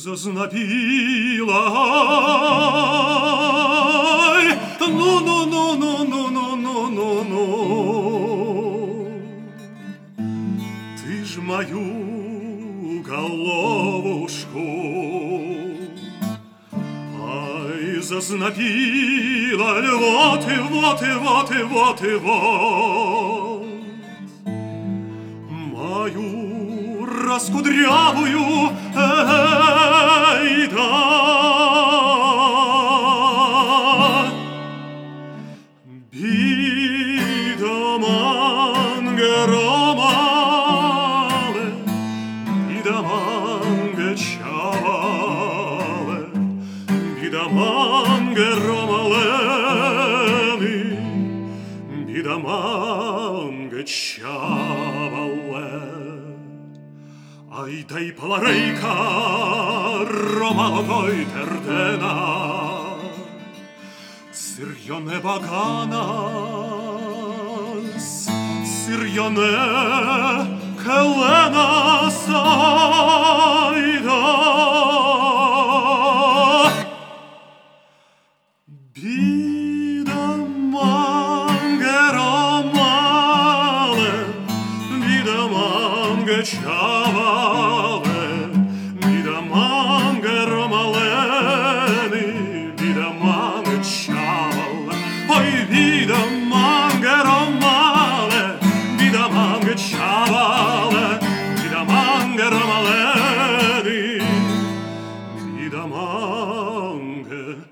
зазнобила. Ну-ну-ну-ну-ну-ну-ну-ну-ну. Ты ж мою головушку, ай, зазнобила, вот и вот и вот и вот и вот. Мою раскудрявую, эй, да. Bidamang romale, bidamang chavale, bidamang romale, bidamang chavale. Ай, дай поларейка, ромалой тердена, сырье баганас, сырье келенас, ай, да. Bidamang romale, bidamang chavale, bidamang romaleni, bidamang chavale. Oi, bidamang romale, bidamang chavale, bidamang romaleni, bidamang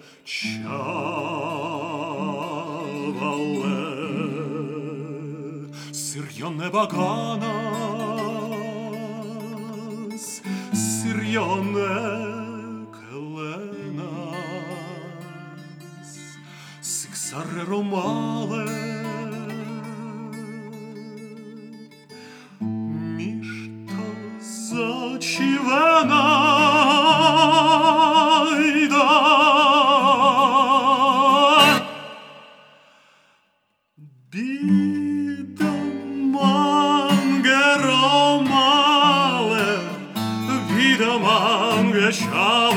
chavale. Sirjo nebaganas, sirjo neklenas, siksare romale, mishta zachivena, da. Bidamang romale, bidamang chavale.